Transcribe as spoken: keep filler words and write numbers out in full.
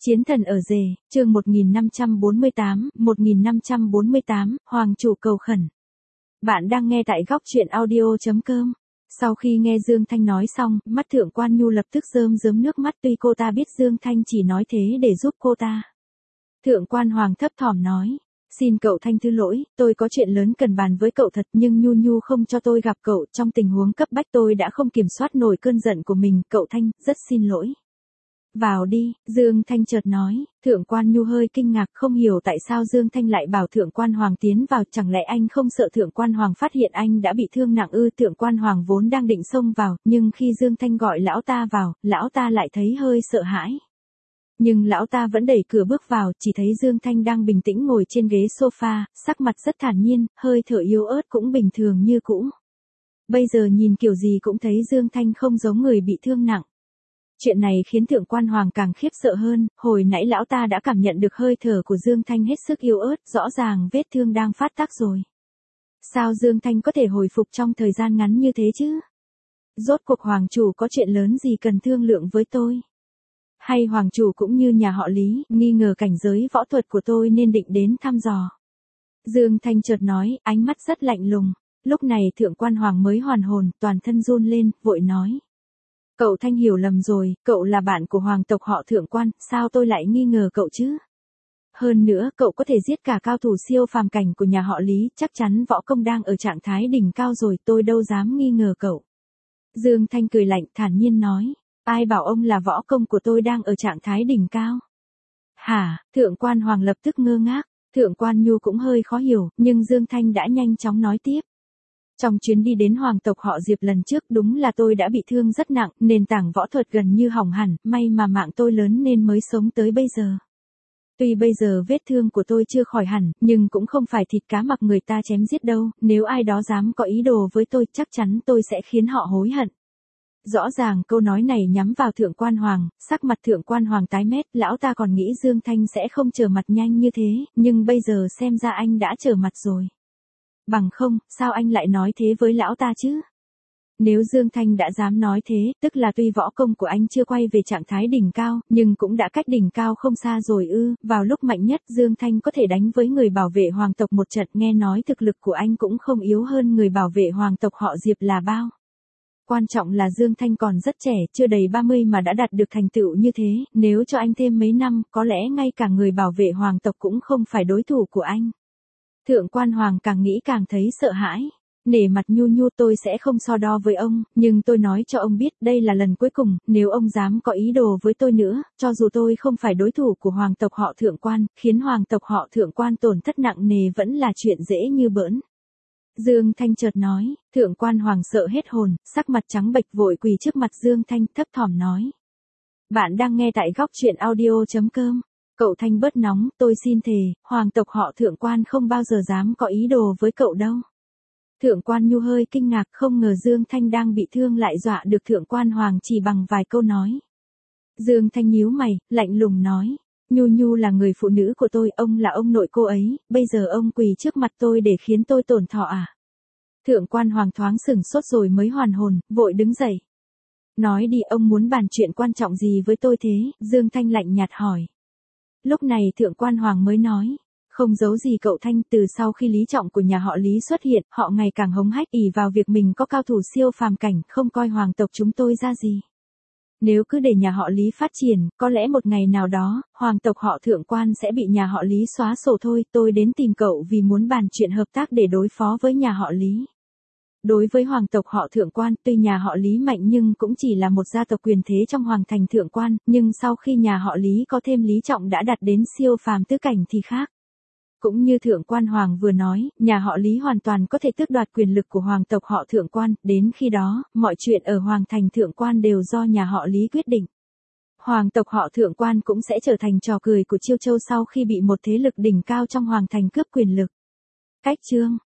Chiến thần ở rể, chương một nghìn năm trăm bốn mươi tám, một nghìn năm trăm bốn mươi tám, Hoàng chủ cầu khẩn. Bạn đang nghe tại góc truyện audio chấm com. Sau khi nghe Dương Thanh nói xong, mắt Thượng Quan Nhu lập tức rơm rớm nước mắt, tuy cô ta biết Dương Thanh chỉ nói thế để giúp cô ta. Thượng Quan Hoàng thấp thỏm nói, xin cậu Thanh thứ lỗi, tôi có chuyện lớn cần bàn với cậu thật, nhưng Nhu Nhu không cho tôi gặp cậu, trong tình huống cấp bách tôi đã không kiểm soát nổi cơn giận của mình, cậu Thanh, rất xin lỗi. Vào đi, Dương Thanh chợt nói. Thượng Quan Nhu hơi kinh ngạc, không hiểu tại sao Dương Thanh lại bảo Thượng Quan Hoàng tiến vào, chẳng lẽ anh không sợ Thượng Quan Hoàng phát hiện anh đã bị thương nặng ư? Thượng Quan Hoàng vốn đang định xông vào, nhưng khi Dương Thanh gọi lão ta vào, lão ta lại thấy hơi sợ hãi. Nhưng lão ta vẫn đẩy cửa bước vào, chỉ thấy Dương Thanh đang bình tĩnh ngồi trên ghế sofa, sắc mặt rất thản nhiên, hơi thở yếu ớt cũng bình thường như cũ. Bây giờ nhìn kiểu gì cũng thấy Dương Thanh không giống người bị thương nặng. Chuyện này khiến Thượng Quan Hoàng càng khiếp sợ hơn, hồi nãy lão ta đã cảm nhận được hơi thở của Dương Thanh hết sức yếu ớt, rõ ràng vết thương đang phát tác rồi. Sao Dương Thanh có thể hồi phục trong thời gian ngắn như thế chứ? Rốt cuộc Hoàng chủ có chuyện lớn gì cần thương lượng với tôi? Hay Hoàng chủ cũng như nhà họ Lý, nghi ngờ cảnh giới võ thuật của tôi nên định đến thăm dò? Dương Thanh chợt nói, ánh mắt rất lạnh lùng. Lúc này Thượng Quan Hoàng mới hoàn hồn, toàn thân run lên, vội nói. Cậu Thanh hiểu lầm rồi, cậu là bạn của hoàng tộc họ Thượng Quan, sao tôi lại nghi ngờ cậu chứ? Hơn nữa, cậu có thể giết cả cao thủ siêu phàm cảnh của nhà họ Lý, chắc chắn võ công đang ở trạng thái đỉnh cao rồi, tôi đâu dám nghi ngờ cậu. Dương Thanh cười lạnh, thản nhiên nói, ai bảo ông là võ công của tôi đang ở trạng thái đỉnh cao? Hả? Thượng Quan Hoàng lập tức ngơ ngác, Thượng Quan Nhu cũng hơi khó hiểu, nhưng Dương Thanh đã nhanh chóng nói tiếp. Trong chuyến đi đến hoàng tộc họ Diệp lần trước đúng là tôi đã bị thương rất nặng, nền tảng võ thuật gần như hỏng hẳn, may mà mạng tôi lớn nên mới sống tới bây giờ. Tuy bây giờ vết thương của tôi chưa khỏi hẳn, nhưng cũng không phải thịt cá mặc người ta chém giết đâu, nếu ai đó dám có ý đồ với tôi chắc chắn tôi sẽ khiến họ hối hận. Rõ ràng câu nói này nhắm vào Thượng Quan Hoàng, sắc mặt Thượng Quan Hoàng tái mét, lão ta còn nghĩ Dương Thanh sẽ không trở mặt nhanh như thế, nhưng bây giờ xem ra anh đã trở mặt rồi. Bằng không, sao anh lại nói thế với lão ta chứ? Nếu Dương Thanh đã dám nói thế, tức là tuy võ công của anh chưa quay về trạng thái đỉnh cao, nhưng cũng đã cách đỉnh cao không xa rồi ư, vào lúc mạnh nhất Dương Thanh có thể đánh với người bảo vệ hoàng tộc một trận, nghe nói thực lực của anh cũng không yếu hơn người bảo vệ hoàng tộc họ Diệp là bao. Quan trọng là Dương Thanh còn rất trẻ, chưa đầy ba mươi mà đã đạt được thành tựu như thế, nếu cho anh thêm mấy năm, có lẽ ngay cả người bảo vệ hoàng tộc cũng không phải đối thủ của anh. Thượng Quan Hoàng càng nghĩ càng thấy sợ hãi. Nể mặt Nhu Nhu, tôi sẽ không so đo với ông, nhưng tôi nói cho ông biết đây là lần cuối cùng, nếu ông dám có ý đồ với tôi nữa, cho dù tôi không phải đối thủ của hoàng tộc họ Thượng Quan, khiến hoàng tộc họ Thượng Quan tổn thất nặng nề vẫn là chuyện dễ như bỡn. Dương Thanh chợt nói, Thượng Quan Hoàng sợ hết hồn, sắc mặt trắng bệch vội quỳ trước mặt Dương Thanh thấp thỏm nói. Bạn đang nghe tại góc truyện audio chấm com. Cậu Thanh bớt nóng, tôi xin thề, hoàng tộc họ Thượng Quan không bao giờ dám có ý đồ với cậu đâu. Thượng Quan Nhu hơi kinh ngạc, không ngờ Dương Thanh đang bị thương lại dọa được Thượng Quan Hoàng chỉ bằng vài câu nói. Dương Thanh nhíu mày, lạnh lùng nói, Nhu Nhu là người phụ nữ của tôi, ông là ông nội cô ấy, bây giờ ông quỳ trước mặt tôi để khiến tôi tổn thọ à? Thượng Quan Hoàng thoáng sửng sốt rồi mới hoàn hồn, vội đứng dậy. Nói đi, ông muốn bàn chuyện quan trọng gì với tôi thế? Dương Thanh lạnh nhạt hỏi. Lúc này Thượng Quan Hoàng mới nói, không giấu gì cậu Thanh, từ sau khi Lý Trọng của nhà họ Lý xuất hiện, họ ngày càng hống hách ỷ vào việc mình có cao thủ siêu phàm cảnh, không coi hoàng tộc chúng tôi ra gì. Nếu cứ để nhà họ Lý phát triển, có lẽ một ngày nào đó, hoàng tộc họ Thượng Quan sẽ bị nhà họ Lý xóa sổ thôi, tôi đến tìm cậu vì muốn bàn chuyện hợp tác để đối phó với nhà họ Lý. Đối với hoàng tộc họ Thượng Quan, tuy nhà họ Lý mạnh nhưng cũng chỉ là một gia tộc quyền thế trong hoàng thành Thượng Quan, nhưng sau khi nhà họ Lý có thêm Lý Trọng đã đạt đến siêu phàm tứ cảnh thì khác. Cũng như Thượng Quan Hoàng vừa nói, nhà họ Lý hoàn toàn có thể tước đoạt quyền lực của hoàng tộc họ Thượng Quan, đến khi đó, mọi chuyện ở hoàng thành Thượng Quan đều do nhà họ Lý quyết định. Hoàng tộc họ Thượng Quan cũng sẽ trở thành trò cười của Chiêu Châu sau khi bị một thế lực đỉnh cao trong hoàng thành cướp quyền lực. Cách chương